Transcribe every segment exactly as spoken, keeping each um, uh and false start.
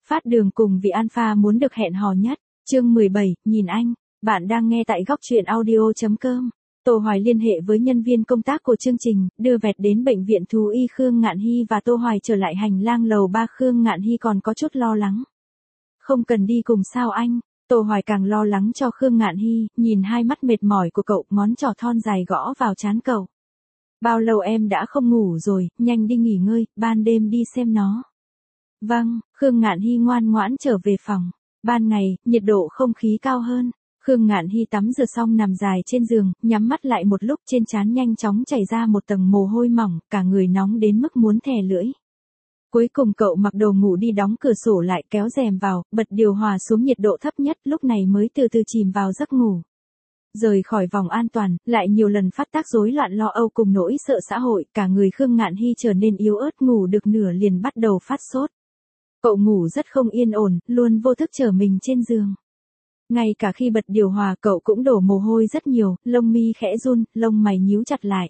Phát đường cùng vì Alpha muốn được hẹn hò nhất. Chương mười bảy, nhìn anh. Bạn đang nghe tại góc truyện audio chấm com. Tô Hoài liên hệ với nhân viên công tác của chương trình, đưa vẹt đến bệnh viện thú y Khương Ngạn Hy và Tô Hoài trở lại hành lang lầu ba. Khương Ngạn Hy còn có chút lo lắng. Không cần đi cùng sao anh? Tô Hoài càng lo lắng cho Khương Ngạn Hy, nhìn hai mắt mệt mỏi của cậu, ngón trỏ thon dài gõ vào trán cậu. Bao lâu em đã không ngủ rồi, nhanh đi nghỉ ngơi, ban đêm đi xem nó. Vâng, Khương Ngạn Hy ngoan ngoãn trở về phòng. Ban ngày, nhiệt độ không khí cao hơn. Khương Ngạn Hy tắm rửa xong nằm dài trên giường, nhắm mắt lại một lúc, trên trán nhanh chóng chảy ra một tầng mồ hôi mỏng, cả người nóng đến mức muốn thè lưỡi. Cuối cùng cậu mặc đồ ngủ đi, đóng cửa sổ lại, kéo rèm vào, bật điều hòa xuống nhiệt độ thấp nhất, lúc này mới từ từ chìm vào giấc ngủ. Rời khỏi vòng an toàn, lại nhiều lần phát tác rối loạn lo âu cùng nỗi sợ xã hội, cả người Khương Ngạn Hy trở nên yếu ớt, ngủ được nửa liền bắt đầu phát sốt. Cậu ngủ rất không yên ổn, luôn vô thức trở mình trên giường. Ngay cả khi bật điều hòa cậu cũng đổ mồ hôi rất nhiều, lông mi khẽ run, lông mày nhíu chặt lại.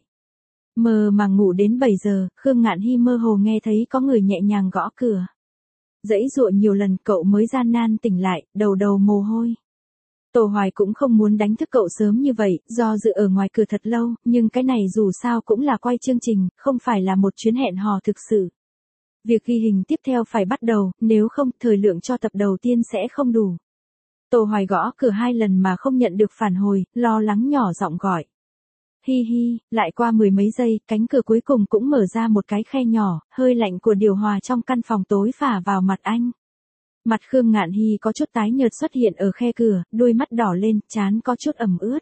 Mơ màng ngủ đến bảy giờ, Khương Ngạn Hy mơ hồ nghe thấy có người nhẹ nhàng gõ cửa. Giãy giụa nhiều lần cậu mới gian nan tỉnh lại, đầu đầu mồ hôi. Tô Hoài cũng không muốn đánh thức cậu sớm như vậy, do dự ở ngoài cửa thật lâu, nhưng cái này dù sao cũng là quay chương trình, không phải là một chuyến hẹn hò thực sự. Việc ghi hình tiếp theo phải bắt đầu, nếu không, thời lượng cho tập đầu tiên sẽ không đủ. Tô Hoài gõ cửa hai lần mà không nhận được phản hồi, lo lắng nhỏ giọng gọi. Hi hi, lại qua mười mấy giây, cánh cửa cuối cùng cũng mở ra một cái khe nhỏ, hơi lạnh của điều hòa trong căn phòng tối phả vào mặt anh. Mặt Khương Ngạn Hy có chút tái nhợt xuất hiện ở khe cửa, đôi mắt đỏ lên, trán có chút ẩm ướt.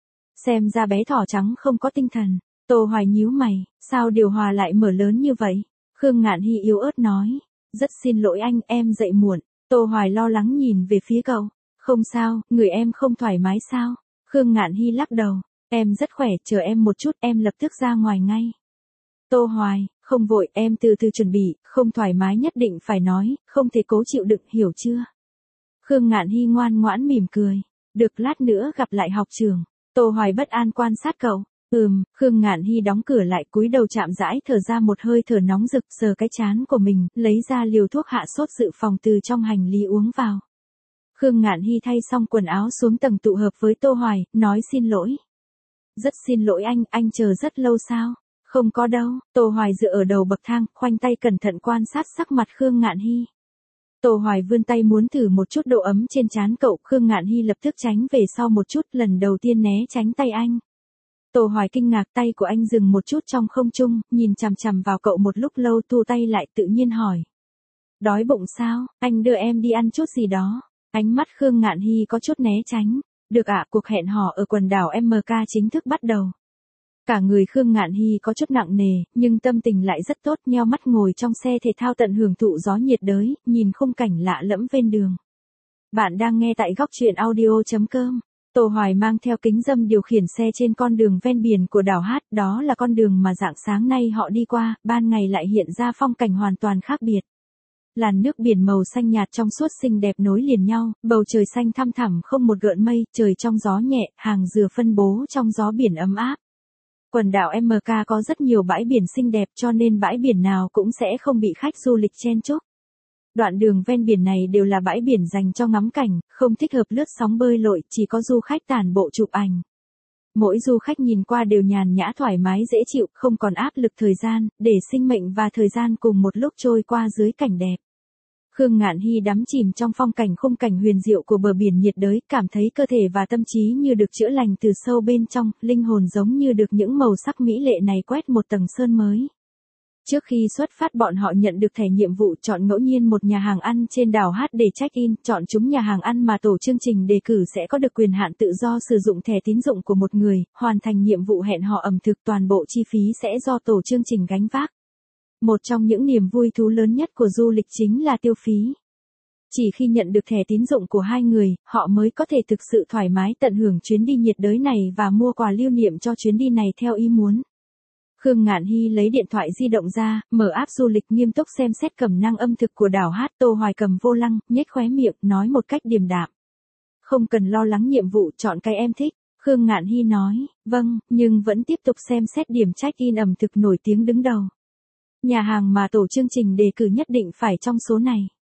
Xem ra bé thỏ trắng không có tinh thần. Tô Hoài nhíu mày, sao điều hòa lại mở lớn như vậy? Khương Ngạn Hy yếu ớt nói, rất xin lỗi anh, em dậy muộn. Tô Hoài lo lắng nhìn về phía cậu, không sao, người em không thoải mái sao? Khương Ngạn Hy lắc đầu, em rất khỏe, chờ em một chút, em lập tức ra ngoài ngay. Tô Hoài, không vội, em từ từ chuẩn bị, không thoải mái nhất định phải nói, không thể cố chịu đựng, hiểu chưa? Khương Ngạn Hy ngoan ngoãn mỉm cười, được, lát nữa gặp lại học trường. Tô Hoài bất an quan sát cậu. Ừm, Khương Ngạn Hy đóng cửa lại, cúi đầu chạm rãi thở ra một hơi thở nóng rực, sờ cái trán của mình, lấy ra liều thuốc hạ sốt dự phòng từ trong hành lý uống vào. Khương Ngạn Hy thay xong quần áo xuống tầng tụ hợp với Tô Hoài, nói xin lỗi. Rất xin lỗi anh, anh chờ rất lâu sao? Không có đâu. Tô Hoài dựa ở đầu bậc thang, khoanh tay cẩn thận quan sát sắc mặt Khương Ngạn Hy. Tô Hoài vươn tay muốn thử một chút độ ấm trên trán cậu, Khương Ngạn Hy lập tức tránh về sau một chút, lần đầu tiên né tránh tay anh. Tô Hoài kinh ngạc, tay của anh dừng một chút trong không trung, nhìn chằm chằm vào cậu một lúc lâu, thu tay lại, tự nhiên hỏi. Đói bụng sao, anh đưa em đi ăn chút gì đó. Ánh mắt Khương Ngạn Hy có chút né tránh. Được ạ, cuộc hẹn hò ở quần đảo em ca chính thức bắt đầu. Cả người Khương Ngạn Hy có chút nặng nề, nhưng tâm tình lại rất tốt, nheo mắt ngồi trong xe thể thao tận hưởng thụ gió nhiệt đới, nhìn khung cảnh lạ lẫm ven đường. Bạn đang nghe tại góc truyện audio chấm com. Tô Hoài mang theo kính râm điều khiển xe trên con đường ven biển của đảo Hát, đó là con đường mà rạng sáng nay họ đi qua, ban ngày lại hiện ra phong cảnh hoàn toàn khác biệt. Làn nước biển màu xanh nhạt trong suốt xinh đẹp nối liền nhau, bầu trời xanh thăm thẳm không một gợn mây, trời trong gió nhẹ, hàng dừa phân bố trong gió biển ấm áp. Quần đảo em ca có rất nhiều bãi biển xinh đẹp cho nên bãi biển nào cũng sẽ không bị khách du lịch chen chúc. Đoạn đường ven biển này đều là bãi biển dành cho ngắm cảnh, không thích hợp lướt sóng bơi lội, chỉ có du khách tản bộ chụp ảnh. Mỗi du khách nhìn qua đều nhàn nhã thoải mái dễ chịu, không còn áp lực thời gian, để sinh mệnh và thời gian cùng một lúc trôi qua dưới cảnh đẹp. Khương Ngạn Hy đắm chìm trong phong cảnh khung cảnh huyền diệu của bờ biển nhiệt đới, cảm thấy cơ thể và tâm trí như được chữa lành từ sâu bên trong, linh hồn giống như được những màu sắc mỹ lệ này quét một tầng sơn mới. Trước khi xuất phát bọn họ nhận được thẻ nhiệm vụ chọn ngẫu nhiên một nhà hàng ăn trên đảo Hát để check-in, chọn chúng nhà hàng ăn mà tổ chương trình đề cử sẽ có được quyền hạn tự do sử dụng thẻ tín dụng của một người, hoàn thành nhiệm vụ hẹn hò ẩm thực, toàn bộ chi phí sẽ do tổ chương trình gánh vác. Một trong những niềm vui thú lớn nhất của du lịch chính là tiêu phí. Chỉ khi nhận được thẻ tín dụng của hai người, họ mới có thể thực sự thoải mái tận hưởng chuyến đi nhiệt đới này và mua quà lưu niệm cho chuyến đi này theo ý muốn. Khương Ngạn Hy lấy điện thoại di động ra, mở app du lịch nghiêm túc xem xét cẩm năng âm thực của đảo Hát. Tô Hoài cầm vô lăng, nhếch khóe miệng, nói một cách điềm đạm. Không cần lo lắng nhiệm vụ, chọn cái em thích. Khương Ngạn Hy nói, vâng, nhưng vẫn tiếp tục xem xét điểm check-in ẩm thực nổi tiếng đứng đầu. Nhà hàng mà tổ chương trình đề cử nhất định phải trong số này.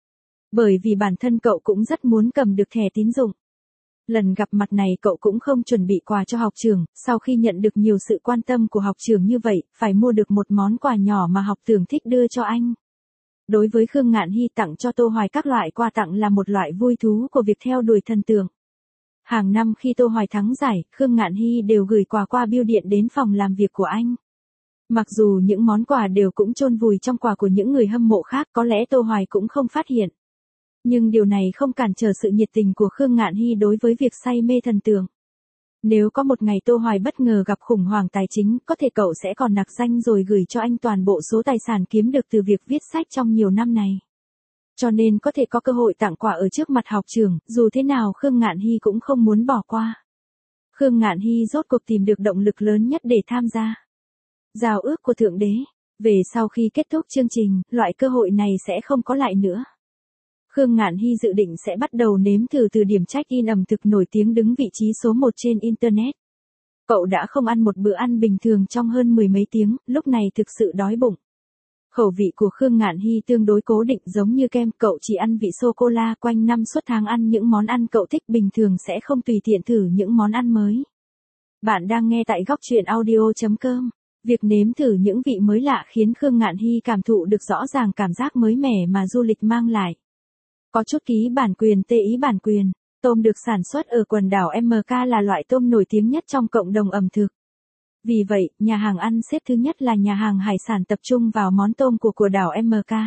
Bởi vì bản thân cậu cũng rất muốn cầm được thẻ tín dụng. Lần gặp mặt này cậu cũng không chuẩn bị quà cho học trưởng, sau khi nhận được nhiều sự quan tâm của học trưởng như vậy, phải mua được một món quà nhỏ mà học trưởng thích đưa cho anh. Đối với Khương Ngạn Hy, tặng cho Tô Hoài các loại quà tặng là một loại vui thú của việc theo đuổi thần tượng. Hàng năm khi Tô Hoài thắng giải, Khương Ngạn Hy đều gửi quà qua bưu điện đến phòng làm việc của anh. Mặc dù những món quà đều cũng chôn vùi trong quà của những người hâm mộ khác, có lẽ Tô Hoài cũng không phát hiện. Nhưng điều này không cản trở sự nhiệt tình của Khương Ngạn Hy đối với việc say mê thần tượng. Nếu có một ngày Tô Hoài bất ngờ gặp khủng hoảng tài chính, có thể cậu sẽ còn nặc danh rồi gửi cho anh toàn bộ số tài sản kiếm được từ việc viết sách trong nhiều năm này. Cho nên có thể có cơ hội tặng quà ở trước mặt học trưởng, dù thế nào Khương Ngạn Hy cũng không muốn bỏ qua. Khương Ngạn Hy rốt cuộc tìm được động lực lớn nhất để tham gia giao ước của Thượng Đế. Về sau khi kết thúc chương trình, loại cơ hội này sẽ không có lại nữa. Khương Ngạn Hy dự định sẽ bắt đầu nếm thử từ điểm check-in ẩm thực nổi tiếng đứng vị trí số một trên Internet. Cậu đã không ăn một bữa ăn bình thường trong hơn mười mấy tiếng, lúc này thực sự đói bụng. Khẩu vị của Khương Ngạn Hy tương đối cố định, giống như kem, cậu chỉ ăn vị sô-cô-la, quanh năm suốt tháng ăn những món ăn cậu thích, bình thường sẽ không tùy tiện thử những món ăn mới. Bạn đang nghe tại góc truyện audio chấm com. Việc nếm thử những vị mới lạ khiến Khương Ngạn Hy cảm thụ được rõ ràng cảm giác mới mẻ mà du lịch mang lại. Có chút ký bản quyền tê ý bản quyền, tôm được sản xuất ở quần đảo em ca là loại tôm nổi tiếng nhất trong cộng đồng ẩm thực. Vì vậy, nhà hàng ăn xếp thứ nhất là nhà hàng hải sản tập trung vào món tôm của của đảo em ca.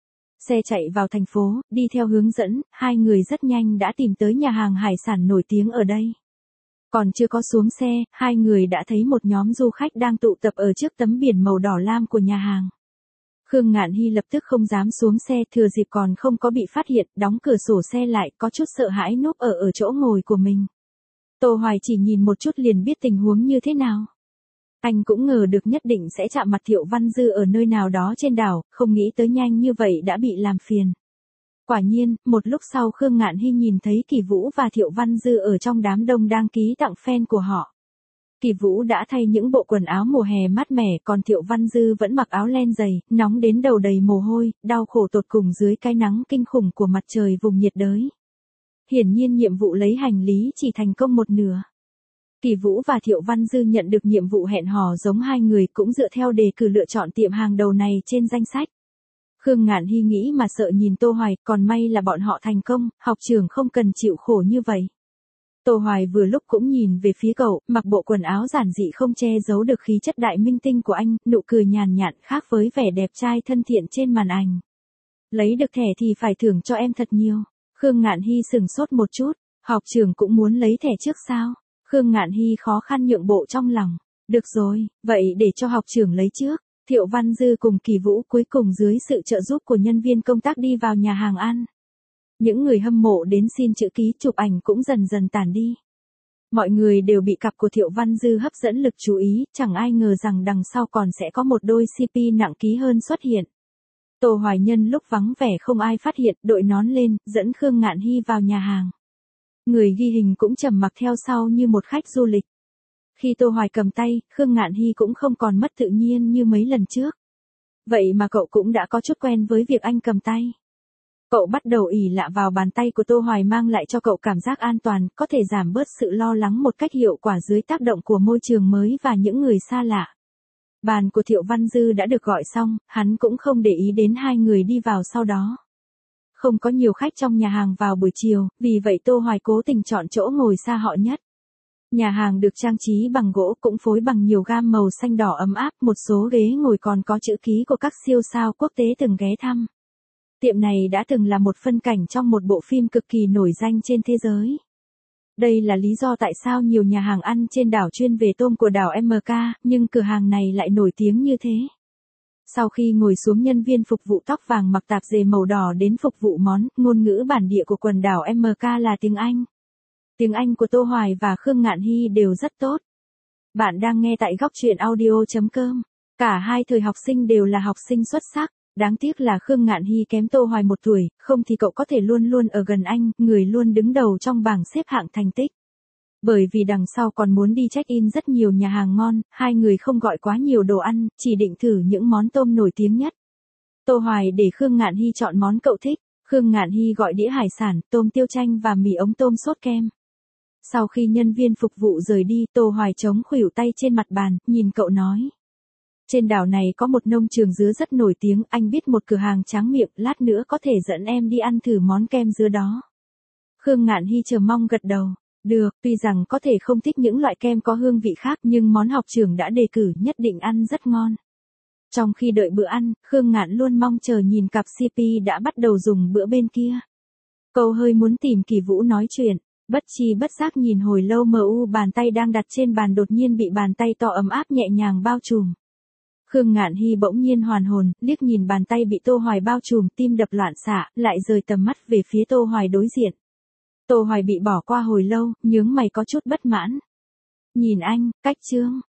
Xe chạy vào thành phố, đi theo hướng dẫn, hai người rất nhanh đã tìm tới nhà hàng hải sản nổi tiếng ở đây. Còn chưa có xuống xe, hai người đã thấy một nhóm du khách đang tụ tập ở trước tấm biển màu đỏ lam của nhà hàng. Khương Ngạn Hy lập tức không dám xuống xe, thừa dịp còn không có bị phát hiện, đóng cửa sổ xe lại, có chút sợ hãi núp ở ở chỗ ngồi của mình. Tô Hoài chỉ nhìn một chút liền biết tình huống như thế nào. Anh cũng ngờ được nhất định sẽ chạm mặt Thiệu Văn Dư ở nơi nào đó trên đảo, không nghĩ tới nhanh như vậy đã bị làm phiền. Quả nhiên, một lúc sau Khương Ngạn Hy nhìn thấy Kỳ Vũ và Thiệu Văn Dư ở trong đám đông đăng ký tặng fan của họ. Kỳ Vũ đã thay những bộ quần áo mùa hè mát mẻ, còn Thiệu Văn Dư vẫn mặc áo len dày, nóng đến đầu đầy mồ hôi, đau khổ tột cùng dưới cái nắng kinh khủng của mặt trời vùng nhiệt đới. Hiển nhiên nhiệm vụ lấy hành lý chỉ thành công một nửa. Kỳ Vũ và Thiệu Văn Dư nhận được nhiệm vụ hẹn hò giống hai người, cũng dựa theo đề cử lựa chọn tiệm hàng đầu này trên danh sách. Khương Ngạn Hy nghĩ mà sợ nhìn Tô Hoài, còn may là bọn họ thành công, học trưởng không cần chịu khổ như vậy. Tô Hoài vừa lúc cũng nhìn về phía cậu, mặc bộ quần áo giản dị không che giấu được khí chất đại minh tinh của anh, nụ cười nhàn nhạt khác với vẻ đẹp trai thân thiện trên màn ảnh. Lấy được thẻ thì phải thưởng cho em thật nhiều. Khương Ngạn Hy sừng sốt một chút, học trưởng cũng muốn lấy thẻ trước sao? Khương Ngạn Hy khó khăn nhượng bộ trong lòng. Được rồi, vậy để cho học trưởng lấy trước. Thiệu Văn Dư cùng Kỳ Vũ cuối cùng dưới sự trợ giúp của nhân viên công tác đi vào nhà hàng ăn. Những người hâm mộ đến xin chữ ký chụp ảnh cũng dần dần tản đi. Mọi người đều bị cặp của Thiệu Văn Dư hấp dẫn lực chú ý, chẳng ai ngờ rằng đằng sau còn sẽ có một đôi xê pê nặng ký hơn xuất hiện. Tô Hoài Nhân lúc vắng vẻ không ai phát hiện, đội nón lên, dẫn Khương Ngạn Hy vào nhà hàng. Người ghi hình cũng trầm mặc theo sau như một khách du lịch. Khi Tô Hoài cầm tay, Khương Ngạn Hy cũng không còn mất tự nhiên như mấy lần trước. Vậy mà cậu cũng đã có chút quen với việc anh cầm tay. Cậu bắt đầu ỷ lạ vào bàn tay của Tô Hoài mang lại cho cậu cảm giác an toàn, có thể giảm bớt sự lo lắng một cách hiệu quả dưới tác động của môi trường mới và những người xa lạ. Bàn của Thiệu Văn Dư đã được gọi xong, hắn cũng không để ý đến hai người đi vào sau đó. Không có nhiều khách trong nhà hàng vào buổi chiều, vì vậy Tô Hoài cố tình chọn chỗ ngồi xa họ nhất. Nhà hàng được trang trí bằng gỗ, cũng phối bằng nhiều gam màu xanh đỏ ấm áp, một số ghế ngồi còn có chữ ký của các siêu sao quốc tế từng ghé thăm. Tiệm này đã từng là một phân cảnh trong một bộ phim cực kỳ nổi danh trên thế giới. Đây là lý do tại sao nhiều nhà hàng ăn trên đảo chuyên về tôm của đảo em ca, nhưng cửa hàng này lại nổi tiếng như thế. Sau khi ngồi xuống, nhân viên phục vụ tóc vàng mặc tạp dề màu đỏ đến phục vụ món, ngôn ngữ bản địa của quần đảo em ca là tiếng Anh. Tiếng Anh của Tô Hoài và Khương Ngạn Hy đều rất tốt. Bạn đang nghe tại góc truyện audio chấm com. Cả hai thời học sinh đều là học sinh xuất sắc. Đáng tiếc là Khương Ngạn Hy kém Tô Hoài một tuổi, không thì cậu có thể luôn luôn ở gần anh, người luôn đứng đầu trong bảng xếp hạng thành tích. Bởi vì đằng sau còn muốn đi check-in rất nhiều nhà hàng ngon, hai người không gọi quá nhiều đồ ăn, chỉ định thử những món tôm nổi tiếng nhất. Tô Hoài để Khương Ngạn Hy chọn món cậu thích. Khương Ngạn Hy gọi đĩa hải sản, tôm tiêu chanh và mì ống tôm sốt kem. Sau khi nhân viên phục vụ rời đi, Tô Hoài chống khuỷu tay trên mặt bàn, nhìn cậu nói. Trên đảo này có một nông trường dứa rất nổi tiếng, anh biết một cửa hàng tráng miệng, lát nữa có thể dẫn em đi ăn thử món kem dứa đó. Khương Ngạn Hy chờ mong gật đầu. Được, tuy rằng có thể không thích những loại kem có hương vị khác nhưng món học trưởng đã đề cử nhất định ăn rất ngon. Trong khi đợi bữa ăn, Khương Ngạn luôn mong chờ nhìn cặp xê pê đã bắt đầu dùng bữa bên kia. Cậu hơi muốn tìm Kỳ Vũ nói chuyện, bất chi bất giác nhìn hồi lâu mờ u bàn tay đang đặt trên bàn đột nhiên bị bàn tay to ấm áp nhẹ nhàng bao trùm. Khương Ngạn Hy bỗng nhiên hoàn hồn, liếc nhìn bàn tay bị Tô Hoài bao trùm, tim đập loạn xạ, lại rời tầm mắt về phía Tô Hoài đối diện. Tô Hoài bị bỏ qua hồi lâu, nhướng mày có chút bất mãn. Nhìn anh, cách trương,